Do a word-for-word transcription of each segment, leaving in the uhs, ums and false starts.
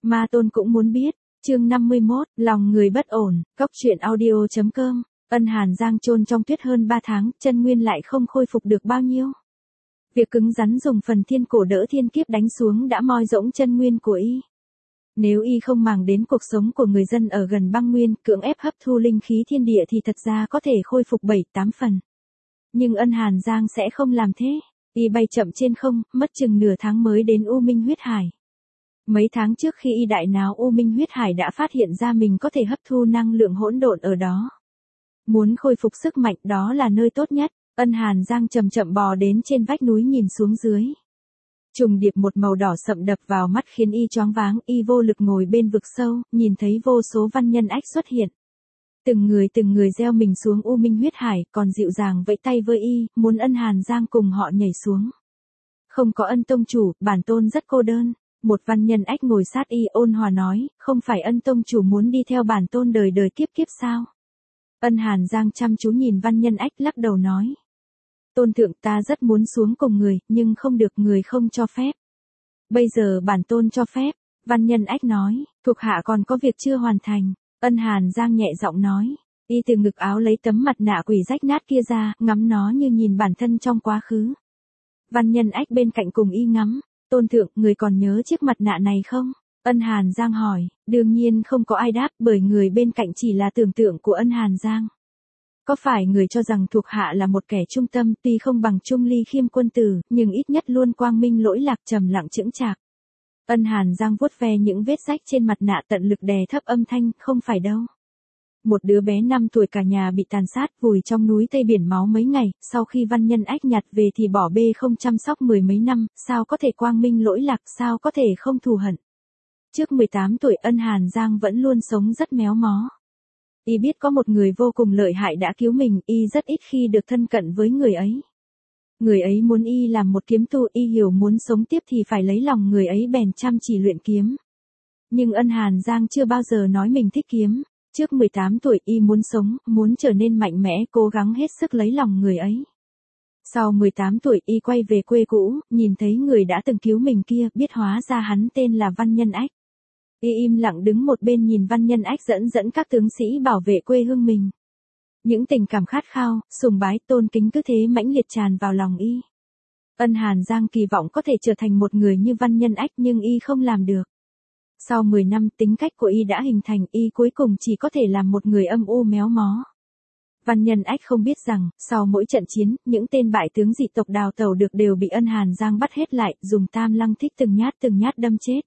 Ma Tôn cũng muốn biết. Chương năm mươi mốt, lòng người bất ổn, cốc truyện audio chấm com. Ân Hàn Giang chôn trong tuyết hơn ba tháng, chân nguyên lại không khôi phục được bao nhiêu. Việc cứng rắn dùng phần thiên cổ đỡ thiên kiếp đánh xuống đã moi rỗng chân nguyên của y. Nếu y không màng đến cuộc sống của người dân ở gần băng nguyên, cưỡng ép hấp thu linh khí thiên địa thì thật ra có thể khôi phục bảy tám phần. Nhưng Ân Hàn Giang sẽ không làm thế. Y bay chậm trên không, mất chừng nửa tháng mới đến U Minh huyết hải. Mấy tháng trước khi y đại náo U Minh huyết hải đã phát hiện ra mình có thể hấp thu năng lượng hỗn độn ở đó. Muốn khôi phục sức mạnh đó là nơi tốt nhất. Ân Hàn Giang chậm chậm bò đến trên vách núi nhìn xuống dưới. Trùng điệp một màu đỏ sậm đập vào mắt khiến y choáng váng, y vô lực ngồi bên vực sâu, nhìn thấy vô số văn nhân ách xuất hiện. Từng người từng người gieo mình xuống U Minh huyết hải, còn dịu dàng vẫy tay với y, muốn Ân Hàn Giang cùng họ nhảy xuống. Không có Ân tông chủ, bản tôn rất cô đơn. Một văn nhân ách ngồi sát y ôn hòa nói, không phải Ân tông chủ muốn đi theo bản tôn đời đời kiếp kiếp sao? Ân Hàn Giang chăm chú nhìn văn nhân ách lắc đầu nói. Tôn thượng, ta rất muốn xuống cùng người, nhưng không được, người không cho phép. Bây giờ bản tôn cho phép. Văn nhân ách nói, thuộc hạ còn có việc chưa hoàn thành. Ân Hàn Giang nhẹ giọng nói. Y từ ngực áo lấy tấm mặt nạ quỷ rách nát kia ra, ngắm nó như nhìn bản thân trong quá khứ. Văn nhân ách bên cạnh cùng y ngắm. Tôn thượng, người còn nhớ chiếc mặt nạ này không? Ân Hàn Giang hỏi. Đương nhiên không có ai đáp, bởi người bên cạnh chỉ là tưởng tượng của Ân Hàn Giang. Có phải người cho rằng thuộc hạ là một kẻ trung tâm, tuy không bằng Trung Ly Khiêm quân tử, nhưng ít nhất luôn quang minh lỗi lạc, trầm lặng chững chạc. Ân Hàn Giang vuốt ve những vết rách trên mặt nạ, tận lực đè thấp âm thanh, không phải đâu. Một đứa bé năm tuổi cả nhà bị tàn sát, vùi trong núi Tây biển máu mấy ngày, sau khi văn nhân ách nhặt về thì bỏ bê không chăm sóc mười mấy năm, sao có thể quang minh lỗi lạc, sao có thể không thù hận. Trước mười tám tuổi Ân Hàn Giang vẫn luôn sống rất méo mó. Y biết có một người vô cùng lợi hại đã cứu mình, y rất ít khi được thân cận với người ấy. Người ấy muốn y làm một kiếm tu, y hiểu muốn sống tiếp thì phải lấy lòng người ấy, bèn chăm chỉ luyện kiếm. Nhưng Ân Hàn Giang chưa bao giờ nói mình thích kiếm. Trước mười tám tuổi y muốn sống, muốn trở nên mạnh mẽ, cố gắng hết sức lấy lòng người ấy. Sau mười tám tuổi y quay về quê cũ, nhìn thấy người đã từng cứu mình kia, biết hóa ra hắn tên là Văn Nhân Ách. Y im lặng đứng một bên nhìn Văn Nhân Ách dẫn dẫn các tướng sĩ bảo vệ quê hương mình. Những tình cảm khát khao, sùng bái, tôn kính cứ thế mãnh liệt tràn vào lòng y. Ân Hàn Giang kỳ vọng có thể trở thành một người như Văn Nhân Ách nhưng y không làm được. Sau mười năm tính cách của y đã hình thành, y cuối cùng chỉ có thể làm một người âm u méo mó. Văn Nhân Ách không biết rằng, sau mỗi trận chiến, những tên bại tướng dị tộc đào tẩu được đều bị Ân Hàn Giang bắt hết lại, dùng tam lăng thích từng nhát từng nhát đâm chết.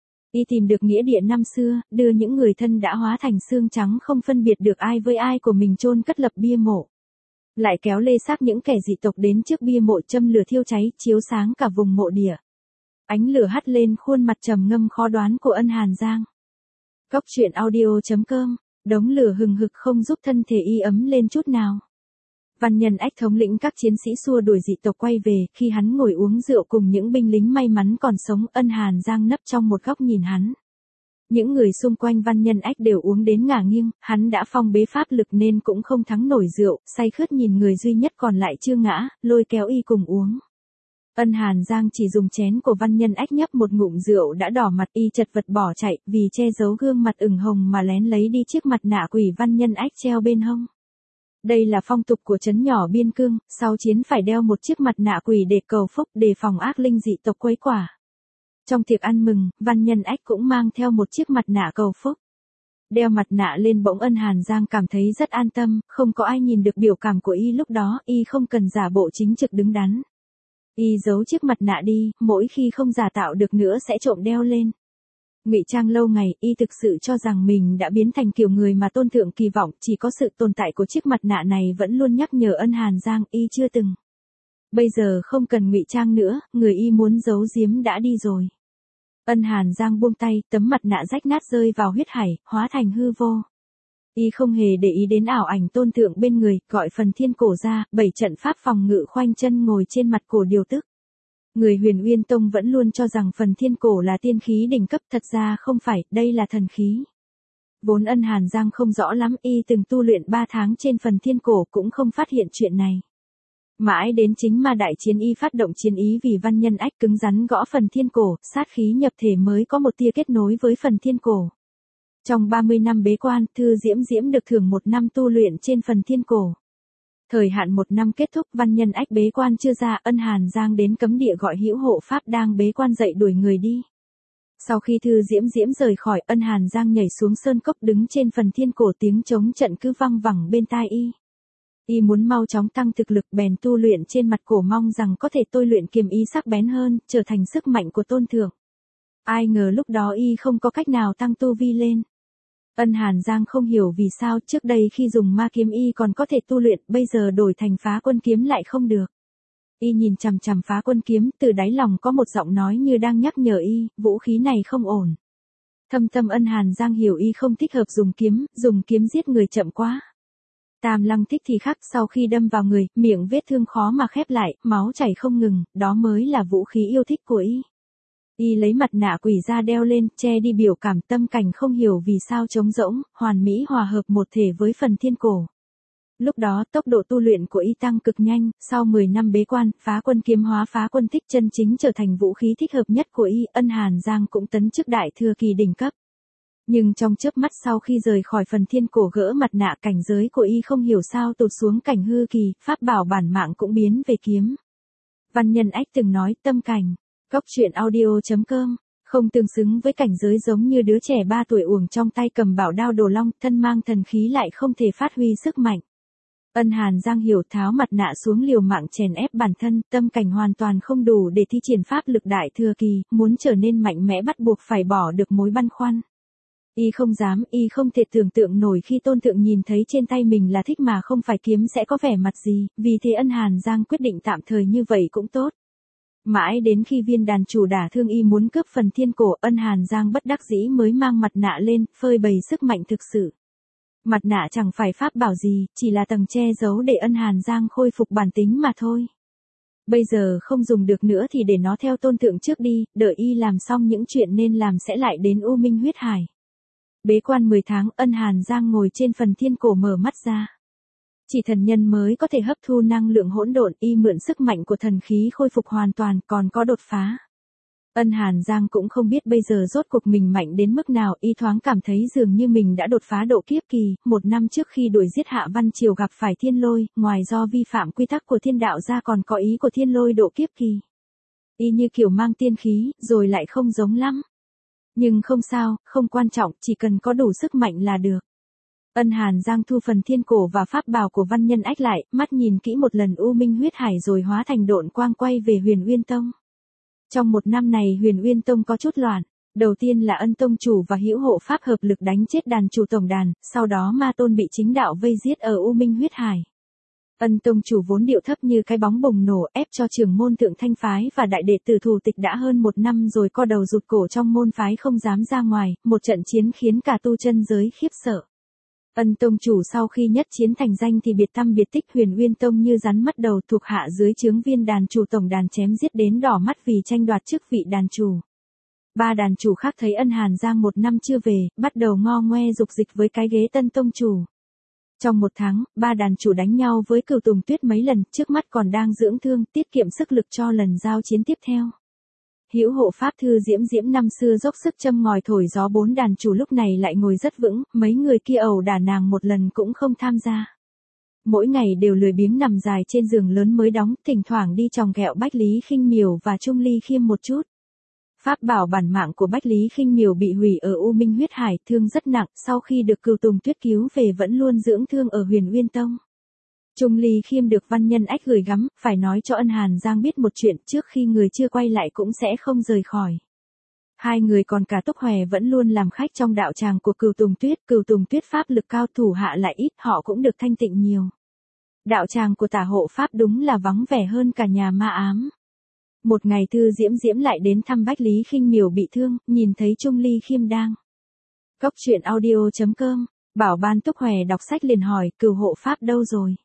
Y tìm được nghĩa địa năm xưa, đưa những người thân đã hóa thành xương trắng không phân biệt được ai với ai của mình chôn cất lập bia mộ. Lại kéo lê xác những kẻ dị tộc đến trước bia mộ châm lửa thiêu cháy, chiếu sáng cả vùng mộ địa. Ánh lửa hắt lên khuôn mặt trầm ngâm khó đoán của Ân Hàn Giang. Cốc truyện audio chấm com, đống lửa hừng hực không giúp thân thể y ấm lên chút nào. Văn Nhân Ách thống lĩnh các chiến sĩ xua đuổi dị tộc quay về, khi hắn ngồi uống rượu cùng những binh lính may mắn còn sống, Ân Hàn Giang nấp trong một góc nhìn hắn. Những người xung quanh Văn Nhân Ách đều uống đến ngả nghiêng, hắn đã phong bế pháp lực nên cũng không thắng nổi rượu, say khướt nhìn người duy nhất còn lại chưa ngã, lôi kéo y cùng uống. Ân Hàn Giang chỉ dùng chén của Văn Nhân Ách nhấp một ngụm rượu đã đỏ mặt, y chật vật bỏ chạy, vì che giấu gương mặt ửng hồng mà lén lấy đi chiếc mặt nạ quỷ Văn Nhân Ách treo bên hông. Đây là phong tục của trấn nhỏ biên cương, sau chiến phải đeo một chiếc mặt nạ quỷ để cầu phúc, đề phòng ác linh dị tộc quấy quả. Trong tiệc ăn mừng, Văn Nhân Ách cũng mang theo một chiếc mặt nạ cầu phúc. Đeo mặt nạ lên bỗng Ân Hàn Giang cảm thấy rất an tâm, không có ai nhìn được biểu cảm của y lúc đó, y không cần giả bộ chính trực đứng đắn. Y giấu chiếc mặt nạ đi, mỗi khi không giả tạo được nữa sẽ trộm đeo lên. Ngụy trang lâu ngày, y thực sự cho rằng mình đã biến thành kiểu người mà tôn thượng kỳ vọng, chỉ có sự tồn tại của chiếc mặt nạ này vẫn luôn nhắc nhở Ân Hàn Giang, y chưa từng. Bây giờ không cần ngụy trang nữa, người y muốn giấu giếm đã đi rồi. Ân Hàn Giang buông tay, tấm mặt nạ rách nát rơi vào huyết hải, hóa thành hư vô. Y không hề để ý đến ảo ảnh tôn thượng bên người, gọi phần thiên cổ ra, bảy trận pháp phòng ngự khoanh chân ngồi trên mặt cổ điều tức. Người Huyền Uyên Tông vẫn luôn cho rằng phần thiên cổ là tiên khí đỉnh cấp, thật ra không phải, đây là thần khí. Vốn Ân Hàn Giang không rõ lắm, y từng tu luyện ba tháng trên phần thiên cổ cũng không phát hiện chuyện này. Mãi đến chính ma đại chiến y phát động chiến ý vì văn nhân ách cứng rắn gõ phần thiên cổ, sát khí nhập thể mới có một tia kết nối với phần thiên cổ. Trong ba mươi năm bế quan, Thư Diễm Diễm được thưởng một năm tu luyện trên phần thiên cổ. Thời hạn một năm kết thúc, văn nhân ách bế quan chưa ra, Ân Hàn Giang đến cấm địa gọi hữu hộ pháp đang bế quan dậy đuổi người đi. Sau khi Thư Diễm Diễm rời khỏi, Ân Hàn Giang nhảy xuống sơn cốc đứng trên phần thiên cổ, tiếng trống trận cứ văng vẳng bên tai y. Y muốn mau chóng tăng thực lực bèn tu luyện trên mặt cổ, mong rằng có thể tôi luyện kiếm ý sắc bén hơn, trở thành sức mạnh của tôn thượng. Ai ngờ lúc đó y không có cách nào tăng tu vi lên. Ân Hàn Giang không hiểu vì sao trước đây khi dùng ma kiếm y còn có thể tu luyện, bây giờ đổi thành phá quân kiếm lại không được. Y nhìn chằm chằm phá quân kiếm, từ đáy lòng có một giọng nói như đang nhắc nhở y, vũ khí này không ổn. Thâm tâm Ân Hàn Giang hiểu y không thích hợp dùng kiếm, dùng kiếm giết người chậm quá. Tam Lăng thích thì khác, sau khi đâm vào người, miệng vết thương khó mà khép lại, máu chảy không ngừng, đó mới là vũ khí yêu thích của y. Y lấy mặt nạ quỷ ra đeo lên, che đi biểu cảm, tâm cảnh không hiểu vì sao trống rỗng, hoàn mỹ hòa hợp một thể với phần thiên cổ. Lúc đó tốc độ tu luyện của y tăng cực nhanh, sau mười năm bế quan, phá quân kiếm hóa phá quân thích chân chính trở thành vũ khí thích hợp nhất của y, Ân Hàn Giang cũng tấn chức đại thừa kỳ đỉnh cấp. Nhưng trong chớp mắt sau khi rời khỏi phần thiên cổ gỡ mặt nạ, cảnh giới của y không hiểu sao tụt xuống cảnh hư kỳ, pháp bảo bản mạng cũng biến về kiếm. Văn nhân ách từng nói tâm cảnh, cóc truyện audio chấm com, không tương xứng với cảnh giới, giống như đứa trẻ ba tuổi uổng trong tay cầm bảo đao đồ long, thân mang thần khí lại không thể phát huy sức mạnh. Ân Hàn Giang hiểu, tháo mặt nạ xuống liều mạng chèn ép bản thân, tâm cảnh hoàn toàn không đủ để thi triển pháp lực đại thừa kỳ, muốn trở nên mạnh mẽ bắt buộc phải bỏ được mối băn khoăn. Y không dám, y không thể tưởng tượng nổi khi tôn thượng nhìn thấy trên tay mình là thích mà không phải kiếm sẽ có vẻ mặt gì, vì thế Ân Hàn Giang quyết định tạm thời như vậy cũng tốt. Mãi đến khi viên đàn chủ đả thương y muốn cướp phần thiên cổ, Ân Hàn Giang bất đắc dĩ mới mang mặt nạ lên, phơi bày sức mạnh thực sự. Mặt nạ chẳng phải pháp bảo gì, chỉ là tầng che giấu để Ân Hàn Giang khôi phục bản tính mà thôi. Bây giờ không dùng được nữa thì để nó theo tôn thượng trước đi, đợi y làm xong những chuyện nên làm sẽ lại đến U Minh huyết hải. Bế quan mười tháng, Ân Hàn Giang ngồi trên phần thiên cổ mở mắt ra. Chỉ thần nhân mới có thể hấp thu năng lượng hỗn độn, y mượn sức mạnh của thần khí khôi phục hoàn toàn, còn có đột phá. Ân Hàn Giang cũng không biết bây giờ rốt cuộc mình mạnh đến mức nào, y thoáng cảm thấy dường như mình đã đột phá độ kiếp kỳ, một năm trước khi đuổi giết Hạ Văn Triều gặp phải thiên lôi, ngoài do vi phạm quy tắc của thiên đạo ra còn có ý của thiên lôi độ kiếp kỳ. Y như kiểu mang tiên khí, rồi lại không giống lắm. Nhưng không sao, không quan trọng, chỉ cần có đủ sức mạnh là được. Ân Hàn Giang thu phần thiên cổ và pháp bảo của văn nhân ách lại, mắt nhìn kỹ một lần U Minh huyết hải rồi hóa thành độn quang quay về Huyền Uyên Tông. Trong một năm này Huyền Uyên Tông có chút loạn. Đầu tiên là Ân Tông chủ và hữu hộ pháp hợp lực đánh chết đàn chủ tổng đàn, sau đó Ma Tôn bị chính đạo vây giết ở U Minh huyết hải. Ân Tông chủ vốn điệu thấp như cái bóng bùng nổ, ép cho trưởng môn Thượng Thanh phái và đại đệ tử thù tịch đã hơn một năm rồi co đầu rụt cổ trong môn phái không dám ra ngoài, một trận chiến khiến cả tu chân giới khiếp sợ. Ân Tông chủ sau khi nhất chiến thành danh thì biệt tăm biệt tích, Huyền Uyên Tông như rắn mất đầu, thuộc hạ dưới trướng viên đàn chủ tổng đàn chém giết đến đỏ mắt vì tranh đoạt chức vị đàn chủ. Ba đàn chủ khác thấy Ân Hàn Giang một năm chưa về, bắt đầu ngo ngoe dục dịch với cái ghế Tân Tông chủ. Trong một tháng, ba đàn chủ đánh nhau với Cửu Tùng Tuyết mấy lần, trước mắt còn đang dưỡng thương, tiết kiệm sức lực cho lần giao chiến tiếp theo. Hữu hộ pháp Thư Diễm Diễm năm xưa dốc sức châm ngòi thổi gió, bốn đàn chủ lúc này lại ngồi rất vững, mấy người kia ẩu đả nàng một lần cũng không tham gia. Mỗi ngày đều lười biếng nằm dài trên giường lớn mới đóng, thỉnh thoảng đi chòng ghẹo Bách Lý Khinh Miểu và Trung Ly Khiêm một chút. Pháp bảo bản mạng của Bách Lý Khinh Miểu bị hủy ở U Minh huyết hải, thương rất nặng, sau khi được Cửu Tùng Tuyết cứu về vẫn luôn dưỡng thương ở Huyền Uyên Tông. Trung Ly Khiêm được văn nhân ách gửi gắm, phải nói cho Ân Hàn Giang biết một chuyện, trước khi người chưa quay lại cũng sẽ không rời khỏi. Hai người còn cả Túc Hòe vẫn luôn làm khách trong đạo tràng của Cửu Tùng Tuyết, Cửu Tùng Tuyết pháp lực cao, thủ hạ lại ít, họ cũng được thanh tịnh nhiều. Đạo tràng của Tả hộ pháp đúng là vắng vẻ hơn cả nhà ma ám. Một ngày Thư Diễm Diễm lại đến thăm Bách Lý Khinh Miểu bị thương, nhìn thấy Trung Ly Khiêm đang. Cóc truyện audio chấm com, bảo ban Túc Hòe đọc sách liền hỏi, Cửu hộ pháp đâu rồi?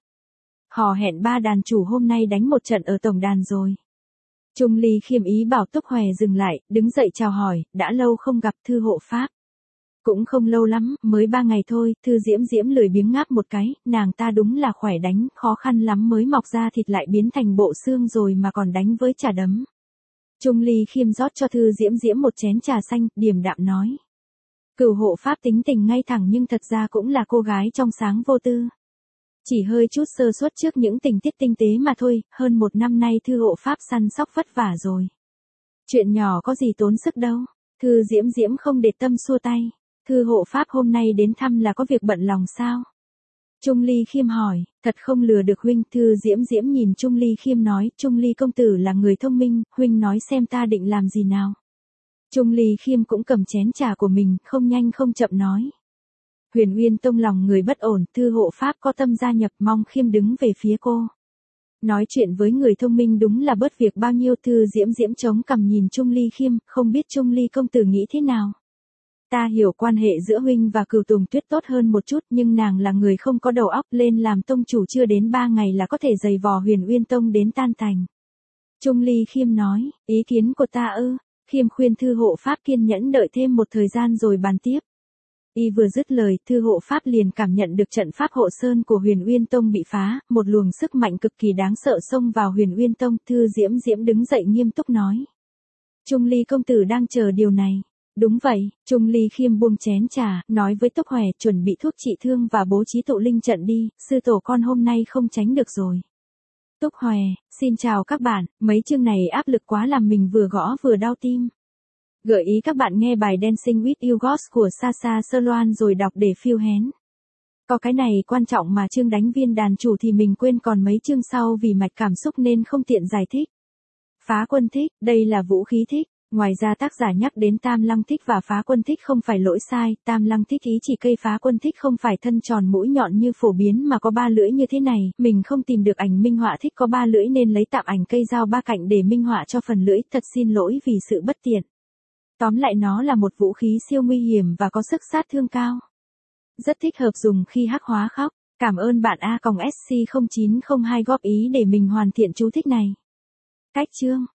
Họ hẹn ba đàn chủ hôm nay đánh một trận ở tổng đàn rồi. Trung Ly Khiêm ý bảo Túc Hòe dừng lại, đứng dậy chào hỏi, đã lâu không gặp Thư hộ pháp. Cũng không lâu lắm, mới ba ngày thôi, Thư Diễm Diễm lười biếng ngáp một cái, nàng ta đúng là khỏe đánh, khó khăn lắm mới mọc ra thịt lại biến thành bộ xương rồi mà còn đánh với trà đấm. Trung Ly Khiêm rót cho Thư Diễm Diễm một chén trà xanh, điềm đạm nói. Cửu hộ pháp tính tình ngay thẳng nhưng thật ra cũng là cô gái trong sáng vô tư. Chỉ hơi chút sơ suất trước những tình tiết tinh tế mà thôi, hơn một năm nay Thư hộ pháp săn sóc vất vả rồi. Chuyện nhỏ có gì tốn sức đâu. Thư Diễm Diễm không để tâm xua tay. Thư hộ pháp hôm nay đến thăm là có việc bận lòng sao? Trung Ly Khiêm hỏi, thật không lừa được huynh. Thư Diễm Diễm nhìn Trung Ly Khiêm nói, Trung Ly công tử là người thông minh, huynh nói xem ta định làm gì nào. Trung Ly Khiêm cũng cầm chén trà của mình, không nhanh không chậm nói. Huyền Uyên Tông lòng người bất ổn, Thư hộ pháp có tâm gia nhập, mong Khiêm đứng về phía cô. Nói chuyện với người thông minh đúng là bớt việc bao nhiêu. Thư Diễm Diễm chống cằm nhìn Trung Ly Khiêm, không biết Trung Ly công tử nghĩ thế nào. Ta hiểu quan hệ giữa huynh và Cửu Tùng Tuyết tốt hơn một chút, nhưng nàng là người không có đầu óc, lên làm tông chủ chưa đến ba ngày là có thể giày vò Huyền Uyên Tông đến tan tành. Trung Ly Khiêm nói, ý kiến của ta ư? Khiêm khuyên Thư hộ pháp kiên nhẫn đợi thêm một thời gian rồi bàn tiếp. Y vừa dứt lời, Thư hộ pháp liền cảm nhận được trận pháp hộ sơn của Huyền Uyên Tông bị phá, một luồng sức mạnh cực kỳ đáng sợ xông vào Huyền Uyên Tông. Thư Diễm Diễm đứng dậy nghiêm túc nói. Trung Ly công tử đang chờ điều này. Đúng vậy, Trung Ly Khiêm buông chén trà, nói với Túc Hòe chuẩn bị thuốc trị thương và bố trí tụ linh trận đi, sư tổ con hôm nay không tránh được rồi. Túc Hòe, xin chào các bạn, mấy chương này áp lực quá làm mình vừa gõ vừa đau tim. Gợi ý các bạn nghe bài Dancing with You Ghost của Sasha Saloan rồi đọc để feel hén. Có cái này quan trọng mà chương đánh viên đàn chủ thì mình quên còn mấy chương sau vì mạch cảm xúc nên không tiện giải thích. Phá quân thích, đây là vũ khí thích. Ngoài ra tác giả nhắc đến tam lăng thích và phá quân thích không phải lỗi sai, tam lăng thích ý chỉ cây phá quân thích không phải thân tròn mũi nhọn như phổ biến mà có ba lưỡi như thế này, mình không tìm được ảnh minh họa thích có ba lưỡi nên lấy tạm ảnh cây dao ba cạnh để minh họa cho phần lưỡi, thật xin lỗi vì sự bất tiện. Tóm lại nó là một vũ khí siêu nguy hiểm và có sức sát thương cao. Rất thích hợp dùng khi hắc hóa khóc, cảm ơn bạn A S C không chín không hai góp ý để mình hoàn thiện chú thích này. Cách chương